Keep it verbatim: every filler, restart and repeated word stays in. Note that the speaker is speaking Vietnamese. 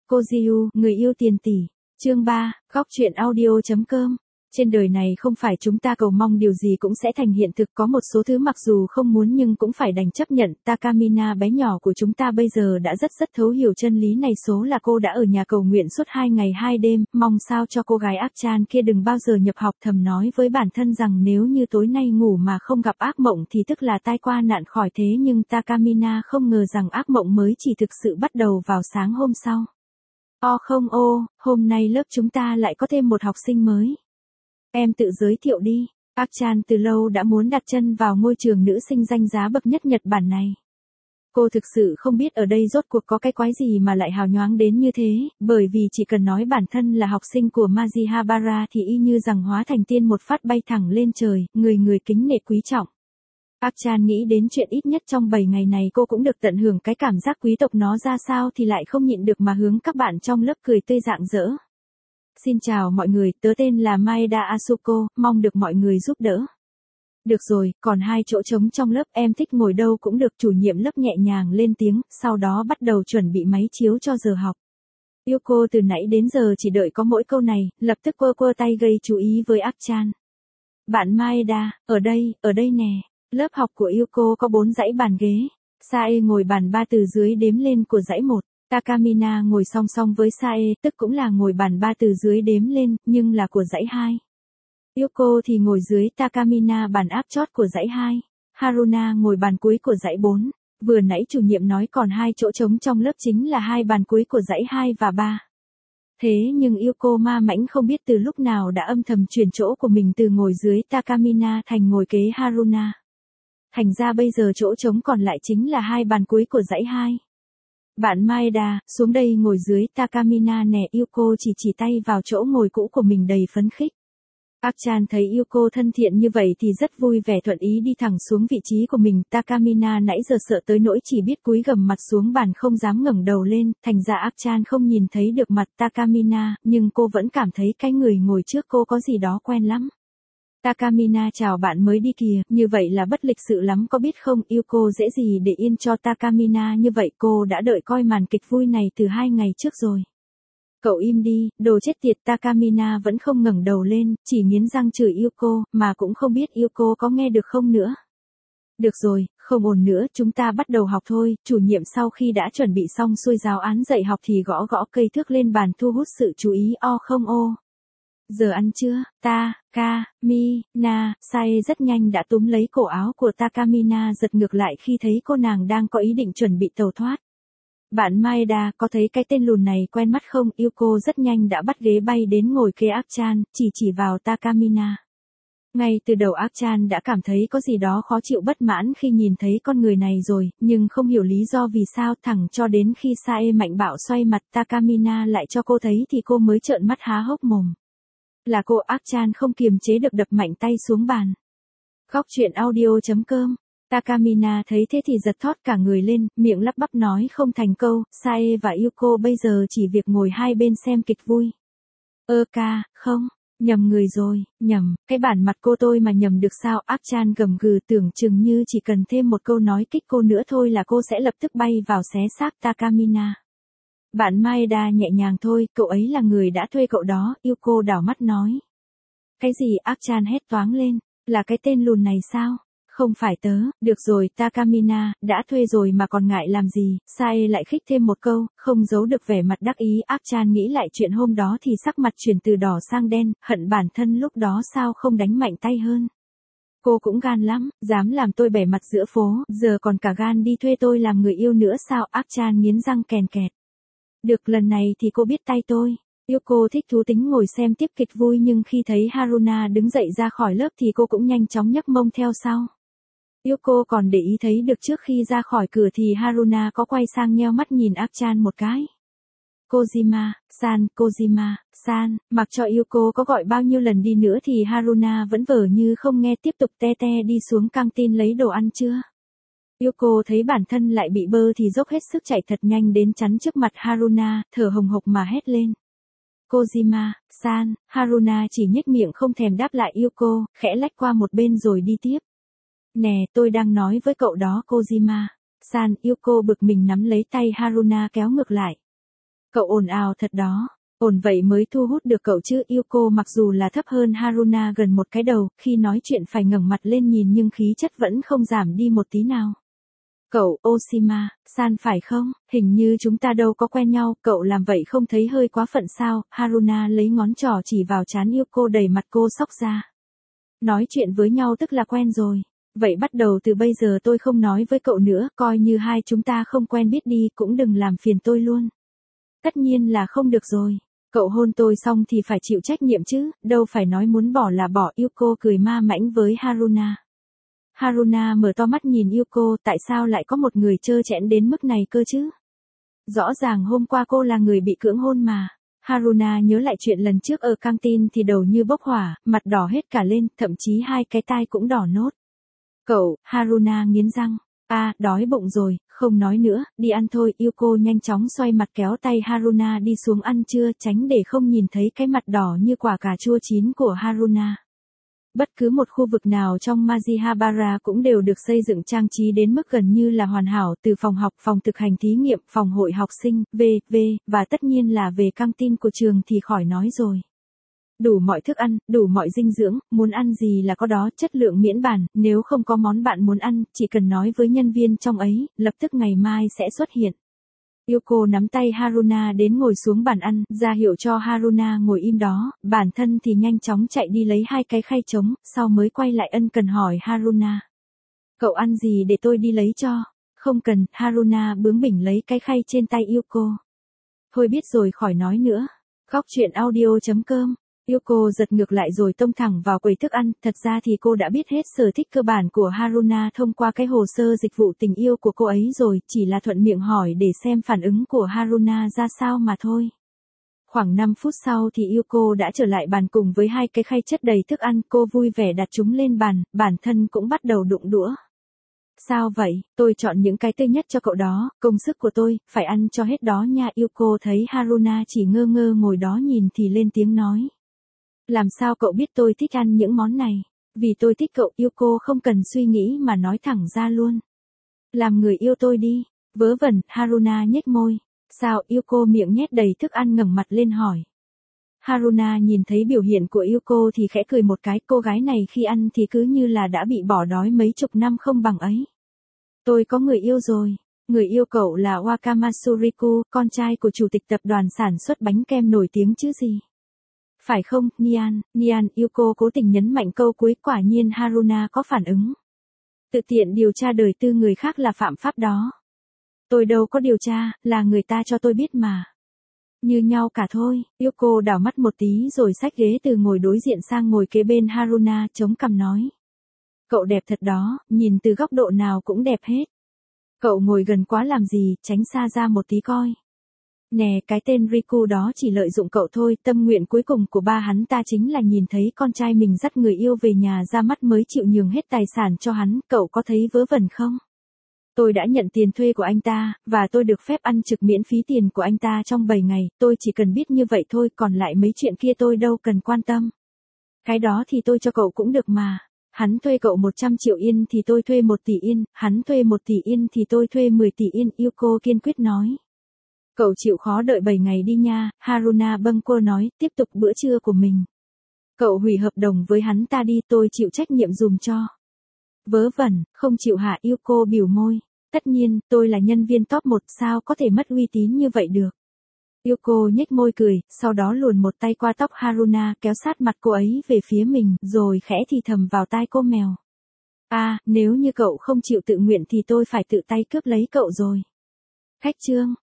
Kojiu, người yêu tiền tỷ. Chương ba, góc truyện audio.com. Trên đời này không phải chúng ta cầu mong điều gì cũng sẽ thành hiện thực, có một số thứ mặc dù không muốn nhưng cũng phải đành chấp nhận. Takamina bé nhỏ của chúng ta bây giờ đã rất rất thấu hiểu chân lý này, số là cô đã ở nhà cầu nguyện suốt hai ngày hai đêm, mong sao cho cô gái ác chan kia đừng bao giờ nhập học, thầm nói với bản thân rằng nếu như tối nay ngủ mà không gặp ác mộng thì tức là tai qua nạn khỏi. Thế nhưng Takamina không ngờ rằng ác mộng mới chỉ thực sự bắt đầu vào sáng hôm sau. O không ô, hôm nay lớp chúng ta lại có thêm một học sinh mới. Em tự giới thiệu đi. Ác-chan từ lâu đã muốn đặt chân vào ngôi trường nữ sinh danh giá bậc nhất Nhật Bản này. Cô thực sự không biết ở đây rốt cuộc có cái quái gì mà lại hào nhoáng đến như thế, bởi vì chỉ cần nói bản thân là học sinh của Majihabara thì y như rằng hóa thành tiên một phát bay thẳng lên trời, người người kính nể quý trọng. Ác-chan nghĩ đến chuyện ít nhất trong bảy ngày này cô cũng được tận hưởng cái cảm giác quý tộc nó ra sao thì lại không nhịn được mà hướng các bạn trong lớp cười tươi rạng rỡ. Xin chào mọi người, tớ tên là Maeda Asuko, mong được mọi người giúp đỡ. Được rồi, còn hai chỗ trống trong lớp, em thích ngồi đâu cũng được. Chủ nhiệm lớp nhẹ nhàng lên tiếng, sau đó bắt đầu chuẩn bị máy chiếu cho giờ học. Yuko từ nãy đến giờ chỉ đợi có mỗi câu này, lập tức quơ quơ tay gây chú ý với Ác-chan. Bạn Maeda, ở đây, ở đây nè. Lớp học của Yuko có bốn dãy bàn ghế. Sae ngồi bàn ba từ dưới đếm lên của dãy một. Takamina ngồi song song với Sae, tức cũng là ngồi bàn ba từ dưới đếm lên, nhưng là của dãy hai. Yuko thì ngồi dưới Takamina bàn áp chót của dãy hai. Haruna ngồi bàn cuối của dãy bốn. Vừa nãy chủ nhiệm nói còn hai chỗ trống trong lớp chính là hai bàn cuối của dãy hai và ba. Thế nhưng Yuko ma mãnh không biết từ lúc nào đã âm thầm chuyển chỗ của mình từ ngồi dưới Takamina thành ngồi kế Haruna. Thành ra bây giờ chỗ trống còn lại chính là hai bàn cuối của dãy hai. Bạn Maeda, xuống đây ngồi dưới Takamina nè. Yuko chỉ chỉ tay vào chỗ ngồi cũ của mình đầy phấn khích. Ác-chan thấy Yuko thân thiện như vậy thì rất vui vẻ thuận ý đi thẳng xuống vị trí của mình. Takamina nãy giờ sợ tới nỗi chỉ biết cúi gằm mặt xuống bàn không dám ngẩng đầu lên, thành ra Ác-chan không nhìn thấy được mặt Takamina, nhưng cô vẫn cảm thấy cái người ngồi trước cô có gì đó quen lắm. Takamina chào bạn mới đi kìa, như vậy là bất lịch sự lắm có biết không. Yuko dễ gì để yên cho Takamina như vậy, cô đã đợi coi màn kịch vui này từ hai ngày trước rồi. Cậu im đi, đồ chết tiệt. Takamina vẫn không ngẩng đầu lên, chỉ nghiến răng chửi Yuko, mà cũng không biết Yuko có nghe được không nữa. Được rồi, không ồn nữa, chúng ta bắt đầu học thôi. Chủ nhiệm sau khi đã chuẩn bị xong xuôi giáo án dạy học thì gõ gõ cây thước lên bàn thu hút sự chú ý. O không ô. Giờ ăn chưa? Ta, ka, mi, na, Sae rất nhanh đã túm lấy cổ áo của Takamina giật ngược lại khi thấy cô nàng đang có ý định chuẩn bị tẩu thoát. Bạn Maeda, có thấy cái tên lùn này quen mắt không? Yuko rất nhanh đã bắt ghế bay đến ngồi kế Ác-chan, chỉ chỉ vào Takamina. Ngay từ đầu Ác-chan đã cảm thấy có gì đó khó chịu bất mãn khi nhìn thấy con người này rồi, nhưng không hiểu lý do vì sao, thẳng cho đến khi Sae mạnh bạo xoay mặt Takamina lại cho cô thấy thì cô mới trợn mắt há hốc mồm. Là cô. Ác-chan không kiềm chế được đập mạnh tay xuống bàn. Góc truyện audio.com. Takamina thấy thế thì giật thót cả người lên, miệng lắp bắp nói không thành câu. Sae và Yuko bây giờ chỉ việc ngồi hai bên xem kịch vui. Ơ ca, không, nhầm người rồi, nhầm, cái bản mặt cô tôi mà nhầm được sao? Ác-chan gầm gừ, tưởng chừng như chỉ cần thêm một câu nói kích cô nữa thôi là cô sẽ lập tức bay vào xé xác Takamina. Bạn Maeda nhẹ nhàng thôi, cậu ấy là người đã thuê cậu đó. Yuko đảo mắt nói. Cái gì? Ác-chan hét toáng lên, là cái tên lùn này sao? Không phải tớ. Được rồi Takamina, đã thuê rồi mà còn ngại làm gì? Sae lại khích thêm một câu, không giấu được vẻ mặt đắc ý. Ác-chan nghĩ lại chuyện hôm đó thì sắc mặt chuyển từ đỏ sang đen, hận bản thân lúc đó sao không đánh mạnh tay hơn. Cô cũng gan lắm, dám làm tôi bẻ mặt giữa phố, giờ còn cả gan đi thuê tôi làm người yêu nữa sao? Ác-chan nghiến răng kèn kẹt. Được, lần này thì cô biết tay tôi. Yuko thích thú tính ngồi xem tiếp kịch vui, nhưng khi thấy Haruna đứng dậy ra khỏi lớp thì cô cũng nhanh chóng nhấc mông theo sau. Yuko còn để ý thấy được trước khi ra khỏi cửa thì Haruna có quay sang nheo mắt nhìn Ác-chan một cái. Kojima-san, Kojima-san, mặc cho Yuko có gọi bao nhiêu lần đi nữa thì Haruna vẫn vờ như không nghe, tiếp tục te te đi xuống căng tin lấy đồ ăn trưa. Yuko thấy bản thân lại bị bơ thì dốc hết sức chạy thật nhanh đến chắn trước mặt Haruna, thở hồng hộc mà hét lên. Kojima-san, Haruna chỉ nhếch miệng không thèm đáp lại Yuko, khẽ lách qua một bên rồi đi tiếp. Nè, tôi đang nói với cậu đó Kojima-san. Yuko bực mình nắm lấy tay Haruna kéo ngược lại. Cậu ồn ào thật đó. Ổn vậy mới thu hút được cậu chứ. Yuko mặc dù là thấp hơn Haruna gần một cái đầu, khi nói chuyện phải ngẩng mặt lên nhìn nhưng khí chất vẫn không giảm đi một tí nào. Cậu, Oshima, san phải không? Hình như chúng ta đâu có quen nhau, cậu làm vậy không thấy hơi quá phận sao? Haruna lấy ngón trỏ chỉ vào trán Yuko đẩy mặt cô sóc ra. Nói chuyện với nhau tức là quen rồi. Vậy bắt đầu từ bây giờ tôi không nói với cậu nữa, coi như hai chúng ta không quen biết đi, cũng đừng làm phiền tôi luôn. Tất nhiên là không được rồi. Cậu hôn tôi xong thì phải chịu trách nhiệm chứ, đâu phải nói muốn bỏ là bỏ. Yuko cười ma mãnh với Haruna. Haruna mở to mắt nhìn Yuko, tại sao lại có một người trơ trẽn đến mức này cơ chứ? Rõ ràng hôm qua cô là người bị cưỡng hôn mà. Haruna nhớ lại chuyện lần trước ở căng tin thì đầu như bốc hỏa, mặt đỏ hết cả lên, thậm chí hai cái tai cũng đỏ nốt. Cậu, Haruna nghiến răng. À, đói bụng rồi, không nói nữa, đi ăn thôi. Yuko nhanh chóng xoay mặt kéo tay Haruna đi xuống ăn trưa, tránh để không nhìn thấy cái mặt đỏ như quả cà chua chín của Haruna. Bất cứ một khu vực nào trong Majihabara cũng đều được xây dựng trang trí đến mức gần như là hoàn hảo, từ phòng học, phòng thực hành thí nghiệm, phòng hội học sinh, vân vân, và tất nhiên là về căng tin của trường thì khỏi nói rồi. Đủ mọi thức ăn, đủ mọi dinh dưỡng, muốn ăn gì là có đó, chất lượng miễn bàn, nếu không có món bạn muốn ăn, chỉ cần nói với nhân viên trong ấy, lập tức ngày mai sẽ xuất hiện. Yuko nắm tay Haruna đến ngồi xuống bàn ăn, ra hiệu cho Haruna ngồi im đó, bản thân thì nhanh chóng chạy đi lấy hai cái khay trống, sau mới quay lại ân cần hỏi Haruna. Cậu ăn gì để tôi đi lấy cho? Không cần, Haruna bướng bỉnh lấy cái khay trên tay Yuko. Thôi biết rồi, khỏi nói nữa. Góc truyện audio chấm com. Yuko giật ngược lại rồi tông thẳng vào quầy thức ăn, thật ra thì cô đã biết hết sở thích cơ bản của Haruna thông qua cái hồ sơ dịch vụ tình yêu của cô ấy rồi, chỉ là thuận miệng hỏi để xem phản ứng của Haruna ra sao mà thôi. Khoảng năm phút sau thì Yuko đã trở lại bàn cùng với hai cái khay chất đầy thức ăn, cô vui vẻ đặt chúng lên bàn, bản thân cũng bắt đầu đụng đũa. Sao vậy, tôi chọn những cái tươi nhất cho cậu đó, công sức của tôi, phải ăn cho hết đó nha. Yuko thấy Haruna chỉ ngơ ngơ ngồi đó nhìn thì lên tiếng nói. Làm sao cậu biết tôi thích ăn những món này? Vì tôi thích cậu. Yuko không cần suy nghĩ mà nói thẳng ra luôn. Làm người yêu tôi đi. Vớ vẩn, Haruna nhếch môi. Sao? Yuko miệng nhét đầy thức ăn ngẩng mặt lên hỏi. Haruna nhìn thấy biểu hiện của Yuko thì khẽ cười một cái, cô gái này khi ăn thì cứ như là đã bị bỏ đói mấy chục năm không bằng ấy. Tôi có người yêu rồi. Người yêu cậu là Wakamatsu Riku, con trai của chủ tịch tập đoàn sản xuất bánh kem nổi tiếng chứ gì. Phải không, Nian, Nian, Yuko cố tình nhấn mạnh câu cuối, quả nhiên Haruna có phản ứng. Tự tiện điều tra đời tư người khác là phạm pháp đó. Tôi đâu có điều tra, là người ta cho tôi biết mà. Như nhau cả thôi. Yuko đảo mắt một tí rồi xách ghế từ ngồi đối diện sang ngồi kế bên Haruna, chống cằm nói. Cậu đẹp thật đó, nhìn từ góc độ nào cũng đẹp hết. Cậu ngồi gần quá làm gì, tránh xa ra một tí coi. Nè, cái tên Riku đó chỉ lợi dụng cậu thôi, tâm nguyện cuối cùng của ba hắn ta chính là nhìn thấy con trai mình dắt người yêu về nhà ra mắt mới chịu nhường hết tài sản cho hắn, cậu có thấy vớ vẩn không? Tôi đã nhận tiền thuê của anh ta, và tôi được phép ăn trực miễn phí tiền của anh ta trong bảy ngày, tôi chỉ cần biết như vậy thôi, còn lại mấy chuyện kia tôi đâu cần quan tâm. Cái đó thì tôi cho cậu cũng được mà. Hắn thuê cậu một trăm triệu yên thì tôi thuê một tỷ yên, hắn thuê một tỷ yên thì tôi thuê mười tỷ yên, Yuko kiên quyết nói. Cậu chịu khó đợi bảy ngày đi nha, Haruna bâng quơ nói, tiếp tục bữa trưa của mình. Cậu hủy hợp đồng với hắn ta đi, tôi chịu trách nhiệm dùm cho. Vớ vẩn, không chịu hả? Yuko biểu môi. Tất nhiên, tôi là nhân viên top một, sao có thể mất uy tín như vậy được. Yuko nhếch môi cười, sau đó luồn một tay qua tóc Haruna, kéo sát mặt cô ấy về phía mình, rồi khẽ thì thầm vào tai cô mèo. À, nếu như cậu không chịu tự nguyện thì tôi phải tự tay cướp lấy cậu rồi. Khách trương.